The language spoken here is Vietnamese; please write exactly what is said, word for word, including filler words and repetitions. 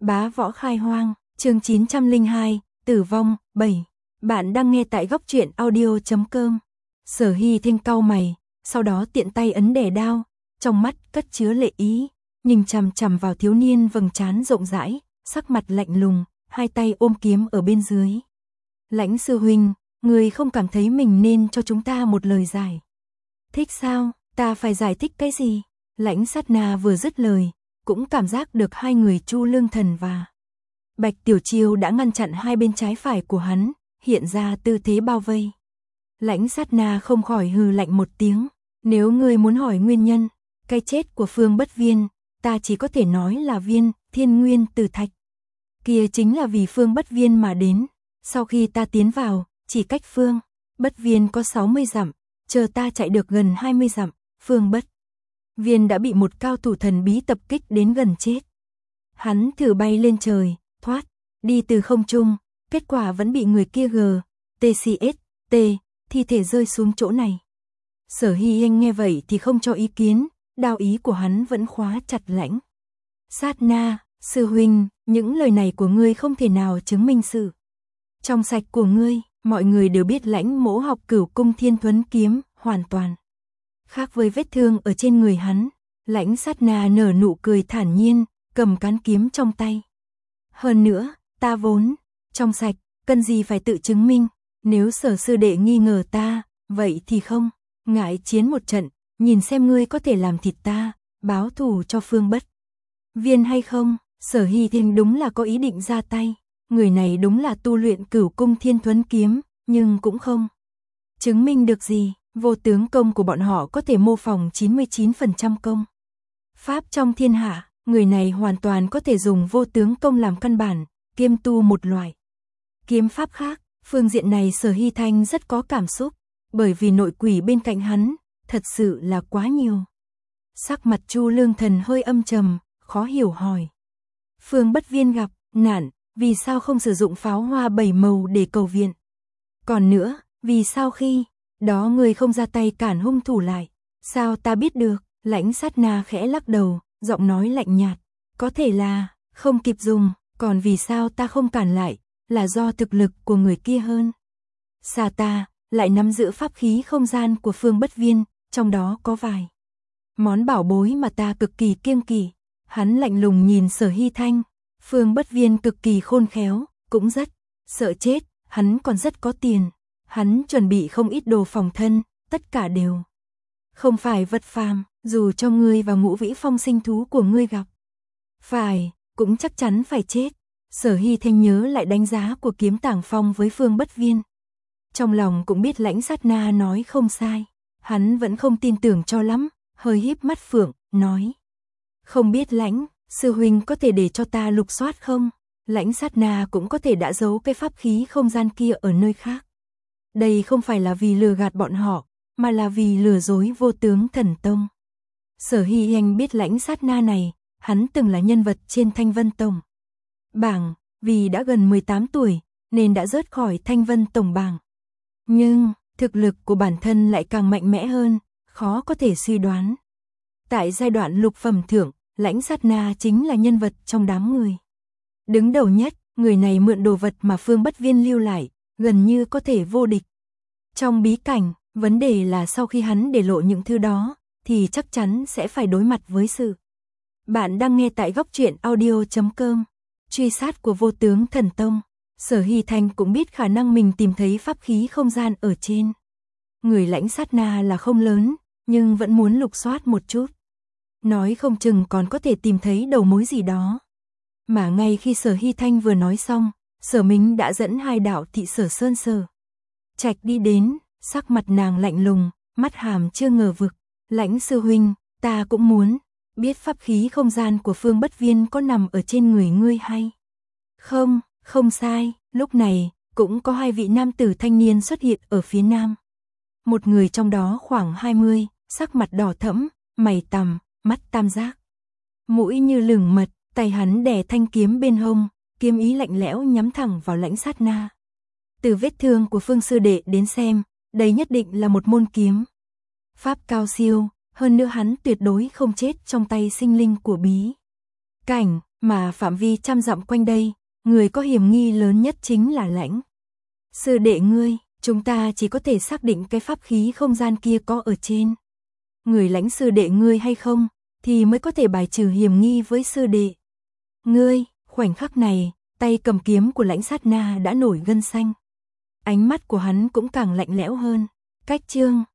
Bá võ khai hoang, chương chín trăm lẻ hai, tử vong, bảy. Bạn đang nghe tại góc truyện audio chấm com. Sở Hy Thanh cau mày, sau đó tiện tay ấn đè đao, trong mắt cất chứa lệ ý, nhìn chằm chằm vào thiếu niên vầng trán rộng rãi, sắc mặt lạnh lùng, hai tay ôm kiếm ở bên dưới. Lãnh sư huynh, người không cảm thấy mình nên cho chúng ta một lời giải thích sao? Ta phải giải thích cái gì? Lãnh Sát Na vừa dứt lời, cũng cảm giác được hai người Chu Lương Thần và Bạch Tiểu Chiêu đã ngăn chặn hai bên trái phải của hắn, hiện ra tư thế bao vây. Lãnh Sát Na không khỏi hừ lạnh một tiếng, nếu ngươi muốn hỏi nguyên nhân, cái chết của Phương Bất Viên, ta chỉ có thể nói là viên, thiên nguyên tử thạch. Kia chính là vì Phương Bất Viên mà đến, sau khi ta tiến vào, chỉ cách Phương Bất Viên có sáu mươi dặm, chờ ta chạy được gần hai mươi dặm, Phương Bất Viên đã bị một cao thủ thần bí tập kích đến gần chết. Hắn thử bay lên trời, thoát, đi từ không trung, kết quả vẫn bị người kia gờ, tê xê ét, T, thi thể rơi xuống chỗ này. Sở Hy Anh nghe vậy thì không cho ý kiến, đao ý của hắn vẫn khóa chặt Lãnh Sát Na, sư huynh, những lời này của ngươi không thể nào chứng minh sự trong sạch của ngươi. Mọi người đều biết Lãnh Mỗ học Cửu Cung Thiên Thuấn kiếm, hoàn toàn khác với vết thương ở trên người hắn. Lãnh Sát Na nở nụ cười thản nhiên, cầm cán kiếm trong tay. Hơn nữa, ta vốn trong sạch, cần gì phải tự chứng minh, nếu Sở sư đệ nghi ngờ ta, vậy thì không ngại chiến một trận, nhìn xem ngươi có thể làm thịt ta, báo thù cho Phương Bất Viên hay không. Sở Hy Thanh đúng là có ý định ra tay, người này đúng là tu luyện Cửu Cung Thiên Thuấn kiếm, nhưng cũng không chứng minh được gì. Vô tướng công của bọn họ có thể mô phỏng chín mươi chín phần trăm công pháp trong thiên hạ, người này hoàn toàn có thể dùng vô tướng công làm căn bản, kiêm tu một loại kiếm pháp khác. Phương diện này Sở Hy Thanh rất có cảm xúc, bởi vì nội quỷ bên cạnh hắn thật sự là quá nhiều. Sắc mặt Chu Lương Thần hơi âm trầm, khó hiểu hỏi: Phương Bất Viên gặp nạn, vì sao không sử dụng pháo hoa bảy màu để cầu viện? Còn nữa, vì sao khi đó người không ra tay cản hung thủ lại? Sao ta biết được? Lãnh Sát Na khẽ lắc đầu, giọng nói lạnh nhạt: có thể là không kịp dùng, còn vì sao ta không cản lại, là do thực lực của người kia hơn xa ta, lại nắm giữ pháp khí không gian của Phương Bất Viên, trong đó có vài món bảo bối mà ta cực kỳ kiêng kỵ. Hắn lạnh lùng nhìn Sở Hy Thanh. Phương Bất Viên cực kỳ khôn khéo, cũng rất sợ chết, hắn còn rất có tiền. Hắn chuẩn bị không ít đồ phòng thân, tất cả đều không phải vật phàm, dù cho ngươi và Ngũ Vĩ Phong sinh thú của ngươi gặp phải, cũng chắc chắn phải chết. Sở Hy Thanh nhớ lại đánh giá của Kiếm Tàng Phong với Phương Bất Viên, trong lòng cũng biết Lãnh Sát Na nói không sai, hắn vẫn không tin tưởng cho lắm, hơi híp mắt phượng, nói: không biết Lãnh sư huynh có thể để cho ta lục soát không? Lãnh Sát Na cũng có thể đã giấu cái pháp khí không gian kia ở nơi khác. Đây không phải là vì lừa gạt bọn họ, mà là vì lừa dối Vô Tướng Thần Tông. Sở Hy Anh biết Lãnh Sát Na này, hắn từng là nhân vật trên Thanh Vân Tổng bảng, vì đã gần mười tám tuổi, nên đã rớt khỏi Thanh Vân Tổng bảng. Nhưng, thực lực của bản thân lại càng mạnh mẽ hơn, khó có thể suy đoán. Tại giai đoạn lục phẩm thượng, Lãnh Sát Na chính là nhân vật trong đám người đứng đầu nhất, người này mượn đồ vật mà Phương Bất Viên lưu lại, gần như có thể vô địch trong bí cảnh. Vấn đề là sau khi hắn để lộ những thứ đó, thì chắc chắn sẽ phải đối mặt với sự. Bạn đang nghe tại góc truyện audio chấm com. Truy sát của Vô Tướng Thần Tông. Sở Hy Thanh cũng biết khả năng mình tìm thấy pháp khí không gian ở trên người Lãnh Sát Na là không lớn, nhưng vẫn muốn lục soát một chút. Nói không chừng còn có thể tìm thấy đầu mối gì đó. Mà ngay khi Sở Hy Thanh vừa nói xong, Sở Mính đã dẫn hai đạo thị Sở Sơn Sở Trạch đi đến, sắc mặt nàng lạnh lùng, mắt hàm chưa ngờ vực. Lãnh sư huynh, ta cũng muốn biết pháp khí không gian của Phương Bất Viên có nằm ở trên người ngươi hay không? Không sai, lúc này cũng có hai vị nam tử thanh niên xuất hiện ở phía nam. Một người trong đó khoảng hai mươi, sắc mặt đỏ thẫm, mày tằm, mắt tam giác, mũi như lửng mật, tay hắn đè thanh kiếm bên hông, kiếm ý lạnh lẽo nhắm thẳng vào Lãnh Sát Na. Từ vết thương của Phương sư đệ đến xem, đây nhất định là một môn kiếm pháp cao siêu, hơn nữa hắn tuyệt đối không chết trong tay sinh linh của bí cảnh. Mà phạm vi trăm dặm quanh đây, người có hiểm nghi lớn nhất chính là Lãnh sư đệ ngươi, chúng ta chỉ có thể xác định cái pháp khí không gian kia có ở trên người Lãnh sư đệ ngươi hay không, thì mới có thể bài trừ hiểm nghi với sư đệ. Ngươi, khoảnh khắc này, tay cầm kiếm của Lãnh Sát Na đã nổi gân xanh. Ánh mắt của hắn cũng càng lạnh lẽo hơn. Cách chương